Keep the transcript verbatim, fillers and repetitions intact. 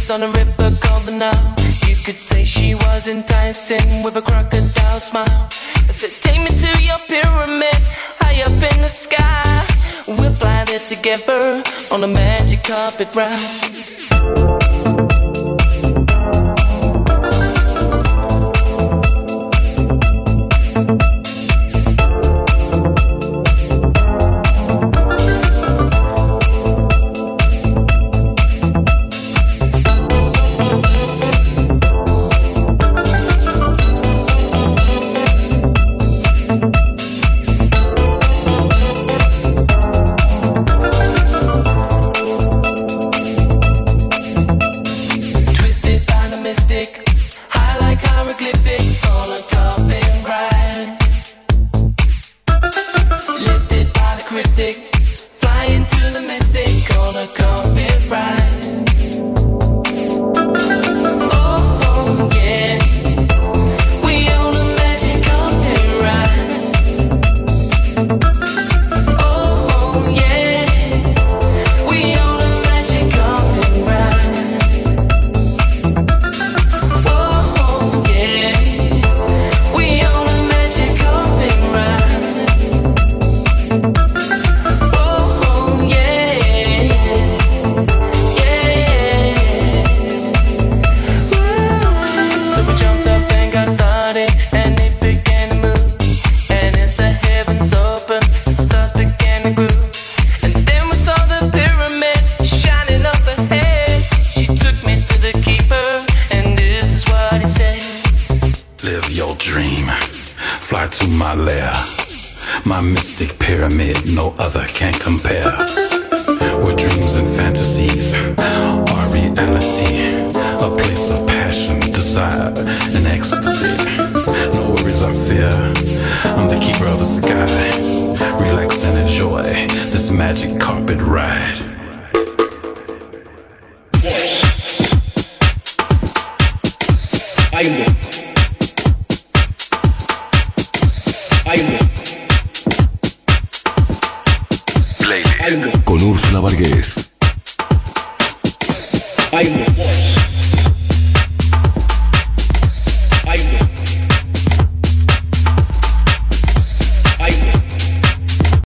place on a river called the Nile. You could say she was enticing with a crocodile smile. I said, take me to your pyramid, high up in the sky. We'll fly there together on a magic carpet ride. Con Úrsula Varghese. Hay un